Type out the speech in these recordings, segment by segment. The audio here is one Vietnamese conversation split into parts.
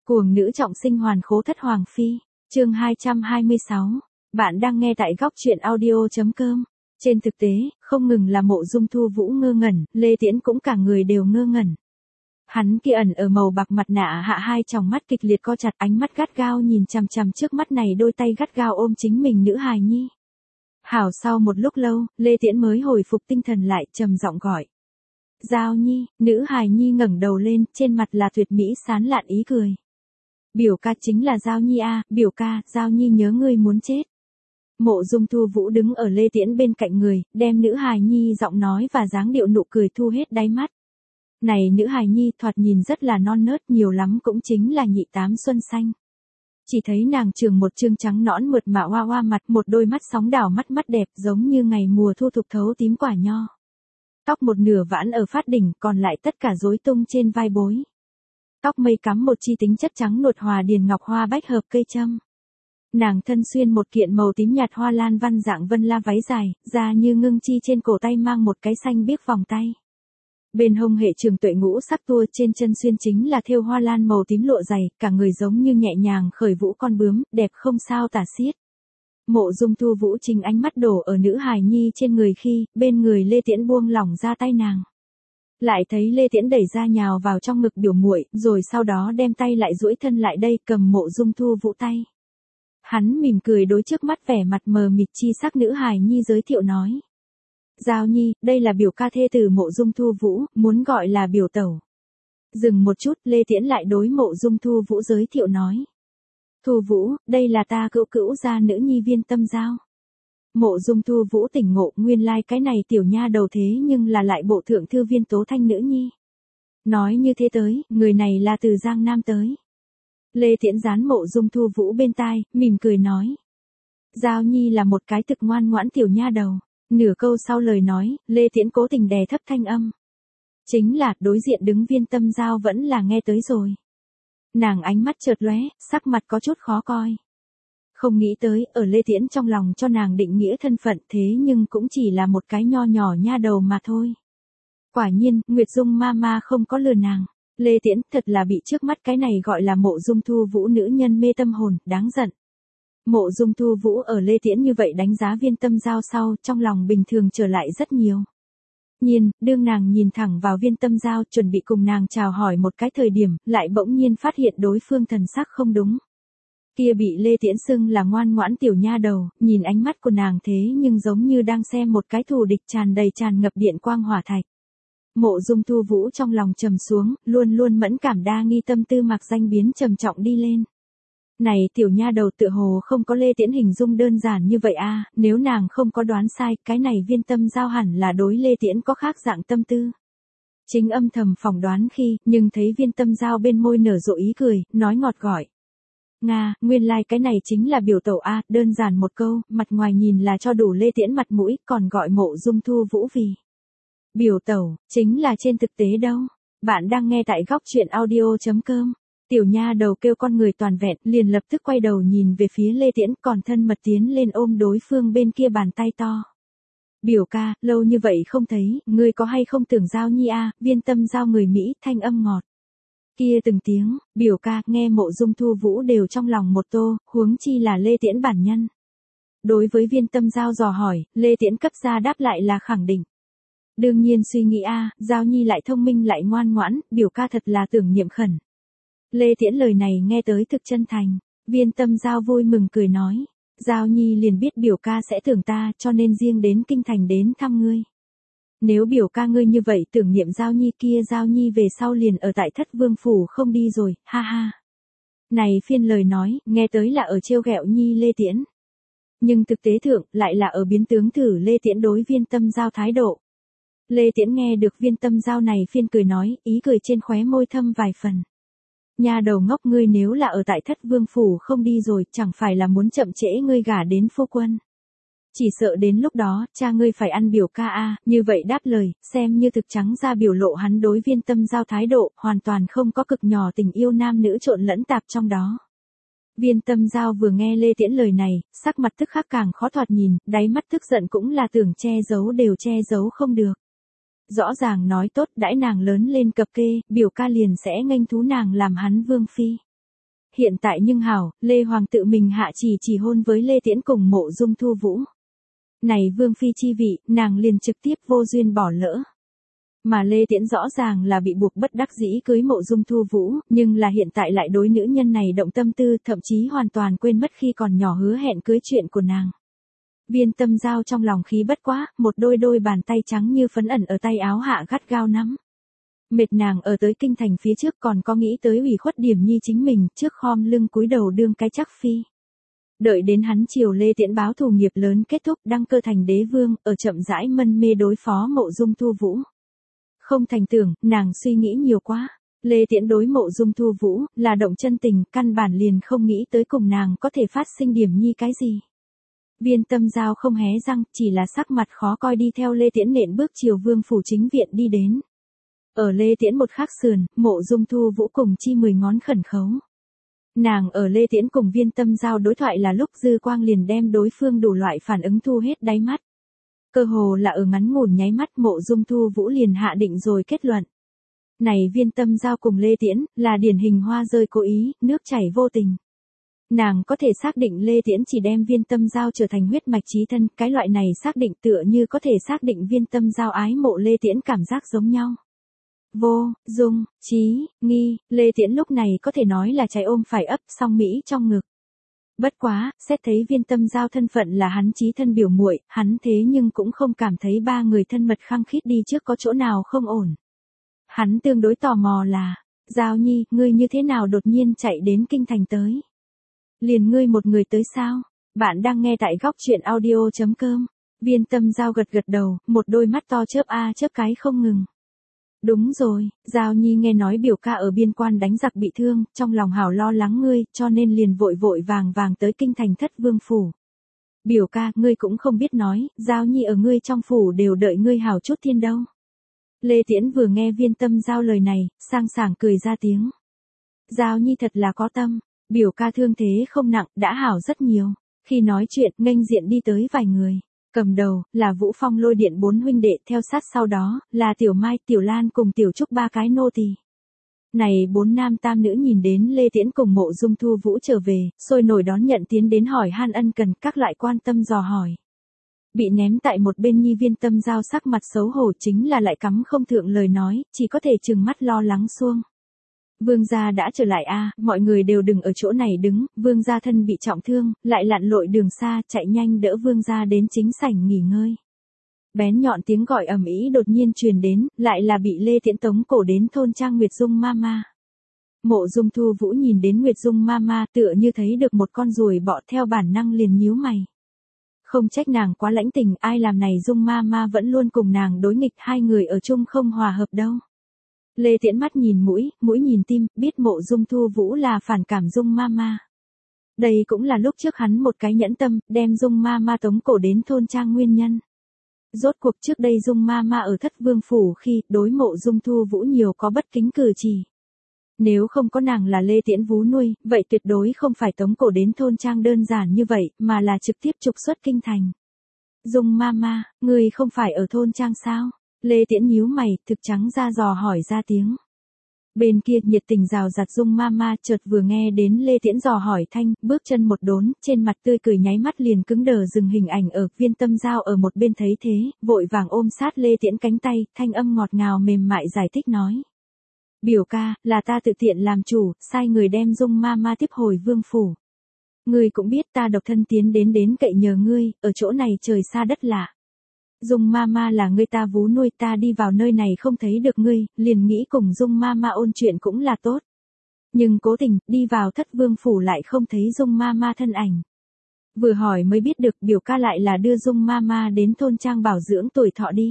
Cuồng nữ trọng sinh hoàn khố thất hoàng phi, chương 226. Bạn đang nghe tại góc truyện audio.com. Trên thực tế, không ngừng là Mộ Dung Thu Vũ ngơ ngẩn, Lê Tiễn cũng cả người đều ngơ ngẩn. Hắn kia ẩn ở màu bạc mặt nạ hạ hai tròng mắt kịch liệt co chặt, ánh mắt gắt gao nhìn chằm chằm trước mắt này, đôi tay gắt gao ôm chính mình nữ hài nhi. Hảo, sau một lúc lâu, Lê Tiễn mới hồi phục tinh thần lại, trầm giọng gọi. Giao Nhi. Nữ hài nhi ngẩng đầu lên, trên mặt là tuyệt mỹ sán lạn ý cười. Biểu ca chính là Giao Nhi a, biểu ca, Giao Nhi nhớ ngươi muốn chết. Mộ Dung Thu Vũ đứng ở Lê Tiễn bên cạnh người, đem nữ hài nhi giọng nói và dáng điệu nụ cười thu hết đáy mắt. Này nữ hài nhi thoạt nhìn rất là non nớt, nhiều lắm cũng chính là nhị tám xuân xanh. Chỉ thấy nàng trường một trương trắng nõn mượt mà hoa hoa mặt, một đôi mắt sóng đảo mắt đẹp giống như ngày mùa thu thục thấu tím quả nho. Tóc một nửa vãn ở phát đỉnh, còn lại tất cả rối tung trên vai bối. Tóc mây cắm một chi tính chất trắng nuột hòa điền ngọc hoa bách hợp cây châm. Nàng thân xuyên một kiện màu tím nhạt hoa lan văn dạng vân la váy dài, da như ngưng chi, trên cổ tay mang một cái xanh biếc vòng tay. Bên hông hệ trường tuệ ngũ sắc tua, trên chân xuyên chính là thêu hoa lan màu tím lụa dày, cả người giống như nhẹ nhàng khởi vũ con bướm, đẹp không sao tả xiết. Mộ Dung Thu Vũ chính ánh mắt đổ ở nữ hài nhi trên người khi, bên người Lê Tiễn buông lỏng ra tay nàng. Lại thấy Lê Tiễn đẩy ra nhào vào trong ngực biểu muội, rồi sau đó đem tay lại duỗi thân lại đây cầm Mộ Dung Thu Vũ tay. Hắn mỉm cười đối trước mắt vẻ mặt mờ mịt chi sắc nữ hài nhi giới thiệu nói. Giao Nhi, đây là biểu ca thê tử Mộ Dung Thu Vũ, muốn gọi là biểu tẩu. Dừng một chút, Lê Tiễn lại đối Mộ Dung Thu Vũ giới thiệu nói. Thu Vũ, đây là ta cữu gia nữ nhi Viên Tâm Giao. Mộ Dung Thu Vũ tỉnh ngộ, nguyên lai cái này tiểu nha đầu thế nhưng là lại bộ thượng thư Viên Tố Thanh nữ nhi. Nói như thế tới, người này là từ Giang Nam tới. Lê Tiễn dán Mộ Dung Thu Vũ bên tai, mỉm cười nói. Giao Nhi là một cái thực ngoan ngoãn tiểu nha đầu. Nửa câu sau lời nói, Lê Tiễn cố tình đè thấp thanh âm. Chính là, đối diện đứng Viên Tâm Giao vẫn là nghe tới rồi. Nàng ánh mắt chợt lóe, sắc mặt có chút khó coi. Không nghĩ tới, ở Lê Tiễn trong lòng cho nàng định nghĩa thân phận, thế nhưng cũng chỉ là một cái nho nhỏ nha đầu mà thôi. Quả nhiên, Nguyệt Dung Mama không có lừa nàng. Lê Tiễn thật là bị trước mắt cái này gọi là Mộ Dung Thu Vũ nữ nhân mê tâm hồn, đáng giận. Mộ Dung Thu Vũ ở Lê Tiễn như vậy đánh giá Viên Tâm Giao sau, trong lòng bình thường trở lại rất nhiều. Nhiên, đương nàng nhìn thẳng vào Viên Tâm Giao, chuẩn bị cùng nàng chào hỏi một cái thời điểm, lại bỗng nhiên phát hiện đối phương thần sắc không đúng. Kia bị Lê Tiễn xưng là ngoan ngoãn tiểu nha đầu, nhìn ánh mắt của nàng thế nhưng giống như đang xem một cái thù địch tràn ngập điện quang hỏa thạch. Mộ Dung Thu Vũ trong lòng trầm xuống, luôn luôn mẫn cảm đa nghi tâm tư mặc danh biến trầm trọng đi lên. Này tiểu nha đầu tựa hồ không có Lê Tiễn hình dung đơn giản như vậy a, nếu nàng không có đoán sai, cái này Viên Tâm Giao hẳn là đối Lê Tiễn có khác dạng tâm tư. Chính âm thầm phỏng đoán khi, nhưng thấy Viên Tâm Giao bên môi nở rộ ý cười, nói ngọt gọi. Nga, nguyên lai cái này chính là biểu tẩu a, đơn giản một câu, mặt ngoài nhìn là cho đủ Lê Tiễn mặt mũi, còn gọi Mộ Dung Thu Vũ vì biểu tẩu, chính là trên thực tế đâu. Bạn đang nghe tại góc truyện audio.com. Tiểu nha đầu kêu con người toàn vẹn, liền lập tức quay đầu nhìn về phía Lê Tiễn, còn thân mật tiến lên ôm đối phương bên kia bàn tay to. Biểu ca, lâu như vậy không thấy, ngươi có hay không tưởng Giao Nhi a, Viên Tâm Giao người Mỹ, thanh âm ngọt. Kia từng tiếng, biểu ca, nghe Mộ Dung Thu Vũ đều trong lòng một tô, huống chi là Lê Tiễn bản nhân. Đối với Viên Tâm Giao dò hỏi, Lê Tiễn cấp ra đáp lại là khẳng định. Đương nhiên suy nghĩ a, Giao Nhi lại thông minh lại ngoan ngoãn, biểu ca thật là tưởng niệm khẩn. Lê Tiễn lời này nghe tới thực chân thành, Viên Tâm Giao vui mừng cười nói, Giao Nhi liền biết biểu ca sẽ tưởng ta, cho nên riêng đến kinh thành đến thăm ngươi. Nếu biểu ca ngươi như vậy tưởng niệm Giao Nhi kia, Giao Nhi về sau liền ở tại Thất Vương phủ không đi rồi, ha ha. Này phiên lời nói, nghe tới là ở trêu ghẹo Nhi Lê Tiễn. Nhưng thực tế thượng, lại là ở biến tướng thử Lê Tiễn đối Viên Tâm Giao thái độ. Lê Tiễn nghe được Viên Tâm Giao này phiên cười nói, ý cười trên khóe môi thâm vài phần. Nha đầu ngốc, ngươi nếu là ở tại Thất Vương phủ không đi rồi, chẳng phải là muốn chậm trễ ngươi gả đến phu quân. Chỉ sợ đến lúc đó, cha ngươi phải ăn biểu ca a, như vậy đáp lời, xem như thực trắng ra biểu lộ hắn đối Viên Tâm Giao thái độ, hoàn toàn không có cực nhỏ tình yêu nam nữ trộn lẫn tạp trong đó. Viên Tâm Giao vừa nghe Lê Tiễn lời này, sắc mặt tức khắc càng khó thoạt nhìn, đáy mắt tức giận cũng là tưởng che giấu đều che giấu không được. Rõ ràng nói tốt đãi nàng lớn lên cập kê, biểu ca liền sẽ nghênh thú nàng làm hắn vương phi. Hiện tại nhưng hảo, Lê Hoàng tự mình hạ chỉ hôn với Lê Tiễn cùng Mộ Dung Thu Vũ. Này vương phi chi vị, nàng liền trực tiếp vô duyên bỏ lỡ. Mà Lê Tiễn rõ ràng là bị buộc bất đắc dĩ cưới Mộ Dung Thu Vũ, nhưng là hiện tại lại đối nữ nhân này động tâm tư, thậm chí hoàn toàn quên mất khi còn nhỏ hứa hẹn cưới chuyện của nàng. Viên Tâm Giao trong lòng khí bất quá, một đôi bàn tay trắng như phấn ẩn ở tay áo hạ gắt gao nắm. Mệt nàng ở tới kinh thành phía trước còn có nghĩ tới ủy khuất Điểm Nhi chính mình, trước khom lưng cúi đầu đương cái chắc phi. Đợi đến hắn chiều Lê Tiễn báo thù nghiệp lớn kết thúc đăng cơ thành đế vương, ở chậm rãi mân mê đối phó Mộ Dung Thu Vũ. Không thành tưởng, nàng suy nghĩ nhiều quá. Lê Tiễn đối Mộ Dung Thu Vũ, là động chân tình, căn bản liền không nghĩ tới cùng nàng có thể phát sinh Điểm Nhi cái gì. Viên Tâm Giao không hé răng, chỉ là sắc mặt khó coi đi theo Lê Tiễn nện bước chiều vương phủ chính viện đi đến. Ở Lê Tiễn một khắc sườn, Mộ Dung Thu Vũ cùng chi 10 ngón khẩn khấu. Nàng ở Lê Tiễn cùng Viên Tâm Giao đối thoại là lúc dư quang liền đem đối phương đủ loại phản ứng thu hết đáy mắt. Cơ hồ là ở ngắn ngủn nháy mắt Mộ Dung Thu Vũ liền hạ định rồi kết luận. Này Viên Tâm Giao cùng Lê Tiễn, là điển hình hoa rơi cố ý, nước chảy vô tình. Nàng có thể xác định Lê Tiễn chỉ đem Viên Tâm Giao trở thành huyết mạch chí thân, cái loại này xác định tựa như có thể xác định Viên Tâm Giao ái Mộ Lê Tiễn cảm giác giống nhau. Vô, dung, trí, nghi, Lê Tiễn lúc này có thể nói là trái ôm phải ấp song Mỹ trong ngực. Bất quá, xét thấy Viên Tâm Giao thân phận là hắn chí thân biểu muội, hắn thế nhưng cũng không cảm thấy ba người thân mật khăng khít đi trước có chỗ nào không ổn. Hắn tương đối tò mò là, Giao Nhi, ngươi như thế nào đột nhiên chạy đến kinh thành tới? Liền ngươi một người tới sao? Bạn đang nghe tại góc truyện audio.com. Viên Tâm Giao gật đầu, một đôi mắt to chớp chớp cái không ngừng. Đúng rồi, Giao Nhi nghe nói biểu ca ở biên quan đánh giặc bị thương, trong lòng hảo lo lắng ngươi, cho nên liền vội vàng tới kinh thành Thất Vương phủ. Biểu ca, ngươi cũng không biết nói, Giao Nhi ở ngươi trong phủ đều đợi ngươi hảo chút thiên đâu. Lê Tiễn vừa nghe Viên Tâm Giao lời này, sang sảng cười ra tiếng. Giao Nhi thật là có tâm, biểu ca thương thế không nặng, đã hảo rất nhiều. Khi nói chuyện, nghênh diện đi tới vài người. Cầm đầu, là Vũ Phong Lôi Điện 4 huynh đệ, theo sát sau đó, là Tiểu Mai, Tiểu Lan cùng Tiểu Trúc 3 cái nô tỳ. Này 4 nam tam nữ nhìn đến Lê Tiễn cùng Mộ Dung Thu Vũ trở về, sôi nổi đón nhận tiến đến hỏi han ân cần, các lại quan tâm dò hỏi. Bị ném tại một bên Nhi Viên Tâm Giao sắc mặt xấu hổ chính là lại cắm không thượng lời nói, chỉ có thể trừng mắt lo lắng xuông. Vương gia đã trở lại mọi người đều đừng ở chỗ này đứng, vương gia thân bị trọng thương, lại lặn lội đường xa, chạy nhanh đỡ vương gia đến chính sảnh nghỉ ngơi. Bén nhọn tiếng gọi ầm ĩ đột nhiên truyền đến, lại là bị Lê Tiễn tống cổ đến thôn trang Nguyệt Dung Mama. Mộ Dung Thu Vũ nhìn đến Nguyệt Dung Mama tựa như thấy được một con ruồi bọ theo bản năng liền nhíu mày. Không trách nàng quá lãnh tình, ai làm này Dung Mama vẫn luôn cùng nàng đối nghịch, hai người ở chung không hòa hợp đâu. Lê Tiễn mắt nhìn mũi nhìn tim, biết Mộ Dung Thu Vũ là phản cảm Dung Mama. Đây cũng là lúc trước hắn một cái nhẫn tâm, đem Dung Mama tống cổ đến thôn trang nguyên nhân. Rốt cuộc trước đây Dung Mama ở Thất Vương phủ khi đối Mộ Dung Thu Vũ nhiều có bất kính cử chỉ. Nếu không có nàng là Lê Tiễn vú nuôi, vậy tuyệt đối không phải tống cổ đến thôn trang đơn giản như vậy, mà là trực tiếp trục xuất kinh thành. Dung Mama, người không phải ở thôn trang sao? Lê Tiễn nhíu mày, thực trắng ra dò hỏi ra tiếng. Bên kia nhiệt tình rào rạt Dung Mama chợt vừa nghe đến Lê Tiễn dò hỏi thanh, bước chân một đốn, trên mặt tươi cười nháy mắt liền cứng đờ dừng hình ảnh ở. Viên Tâm Giao ở một bên thấy thế, vội vàng ôm sát Lê Tiễn cánh tay, thanh âm ngọt ngào mềm mại giải thích nói. Biểu ca, là ta tự tiện làm chủ, sai người đem Dung Mama tiếp hồi vương phủ. Ngươi cũng biết ta độc thân tiến đến cậy nhờ ngươi, ở chỗ này trời xa đất lạ. Dung Mama là người ta vú nuôi, ta đi vào nơi này không thấy được ngươi, liền nghĩ cùng Dung Mama ôn chuyện cũng là tốt. Nhưng cố tình, đi vào Thất Vương phủ lại không thấy Dung Mama thân ảnh. Vừa hỏi mới biết được biểu ca lại là đưa Dung Mama đến thôn trang bảo dưỡng tuổi thọ đi.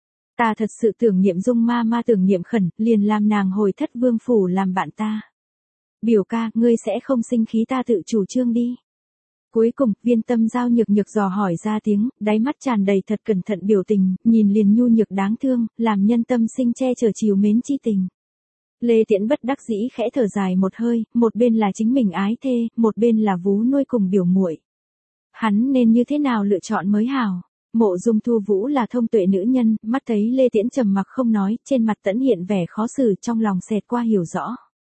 Ta thật sự tưởng niệm Dung Mama tưởng niệm khẩn, liền làm nàng hồi Thất Vương phủ làm bạn ta. Biểu ca, ngươi sẽ không sinh khí ta tự chủ trương đi. Cuối cùng, Viên Tâm Giao nhược dò hỏi ra tiếng, đáy mắt tràn đầy thật cẩn thận biểu tình, nhìn liền nhu nhược đáng thương, làm nhân tâm sinh che chở chiều mến chi tình. Lê Tiễn bất đắc dĩ khẽ thở dài một hơi, một bên là chính mình ái thê, một bên là vú nuôi cùng biểu muội. Hắn nên như thế nào lựa chọn mới hảo? Mộ Dung Thu Vũ là thông tuệ nữ nhân, mắt thấy Lê Tiễn trầm mặc không nói, trên mặt tẫn hiện vẻ khó xử, trong lòng xẹt qua hiểu rõ.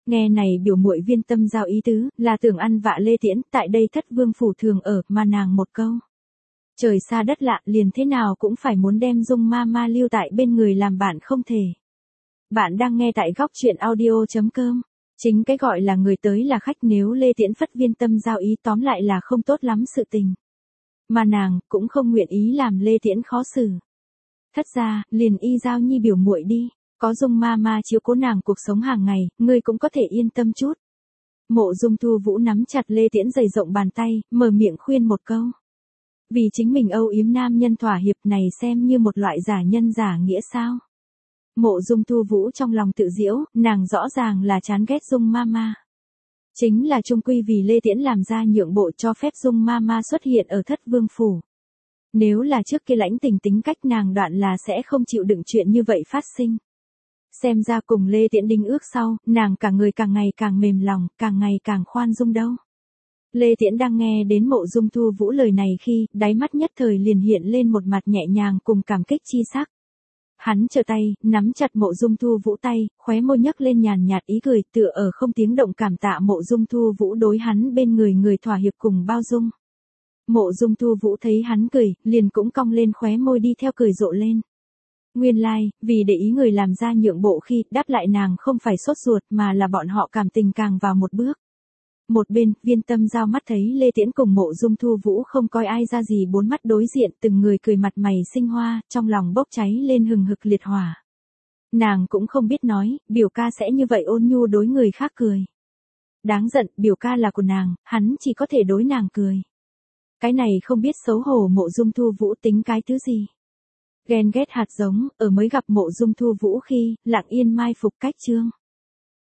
Nghe này biểu muội Viên Tâm Giao ý tứ, là tưởng ăn vạ Lê Tiễn, tại đây Thất Vương phủ thường ở, mà nàng một câu. Trời xa đất lạ, liền thế nào cũng phải muốn đem Dung ma ma lưu tại bên người làm bạn không thể. Bạn đang nghe tại góc truyện audio.com. Chính cái gọi là người tới là khách, nếu Lê Tiễn phất Viên Tâm Giao ý tóm lại là không tốt lắm sự tình. Mà nàng cũng không nguyện ý làm Lê Tiễn khó xử. Thất ra, liền y giao nhi biểu muội đi, có Dung ma ma chiếu cố nàng cuộc sống hàng ngày, ngươi cũng có thể yên tâm chút. Mộ Dung Thu Vũ nắm chặt Lê Tiễn dày rộng bàn tay, mở miệng khuyên một câu. Vì chính mình âu yếm nam nhân thỏa hiệp này xem như một loại giả nhân giả nghĩa sao. Mộ Dung Thu Vũ trong lòng tự giễu, nàng rõ ràng là chán ghét Dung ma ma. Chính là chung quy vì Lê Tiễn làm ra nhượng bộ cho phép Dung ma ma xuất hiện ở Thất Vương phủ. Nếu là trước kia lãnh tình tính cách nàng đoạn là sẽ không chịu đựng chuyện như vậy phát sinh. Xem ra cùng Lê Tiễn đính ước sau, nàng cả người càng ngày càng mềm lòng, càng ngày càng khoan dung đâu. Lê Tiễn đang nghe đến Mộ Dung Thu Vũ lời này khi, đáy mắt nhất thời liền hiện lên một mặt nhẹ nhàng cùng cảm kích chi sắc. Hắn trở tay, nắm chặt Mộ Dung Thu Vũ tay, khóe môi nhấc lên nhàn nhạt ý cười, tựa ở không tiếng động cảm tạ Mộ Dung Thu Vũ đối hắn bên người thỏa hiệp cùng bao dung. Mộ Dung Thu Vũ thấy hắn cười, liền cũng cong lên khóe môi đi theo cười rộ lên. Nguyên lai, vì để ý người làm ra nhượng bộ khi đáp lại nàng không phải sốt ruột mà là bọn họ cảm tình càng vào một bước. Một bên, Viên Tâm Giao mắt thấy Lê Tiễn cùng Mộ Dung Thu Vũ không coi ai ra gì, bốn mắt đối diện, từng người cười mặt mày sinh hoa, trong lòng bốc cháy lên hừng hực liệt hỏa. Nàng cũng không biết nói, biểu ca sẽ như vậy ôn nhu đối người khác cười. Đáng giận, biểu ca là của nàng, hắn chỉ có thể đối nàng cười. Cái này không biết xấu hổ Mộ Dung Thu Vũ tính cái thứ gì. Ghen ghét hạt giống, ở mới gặp Mộ Dung Thu Vũ khi, lặng yên mai phục cách chương.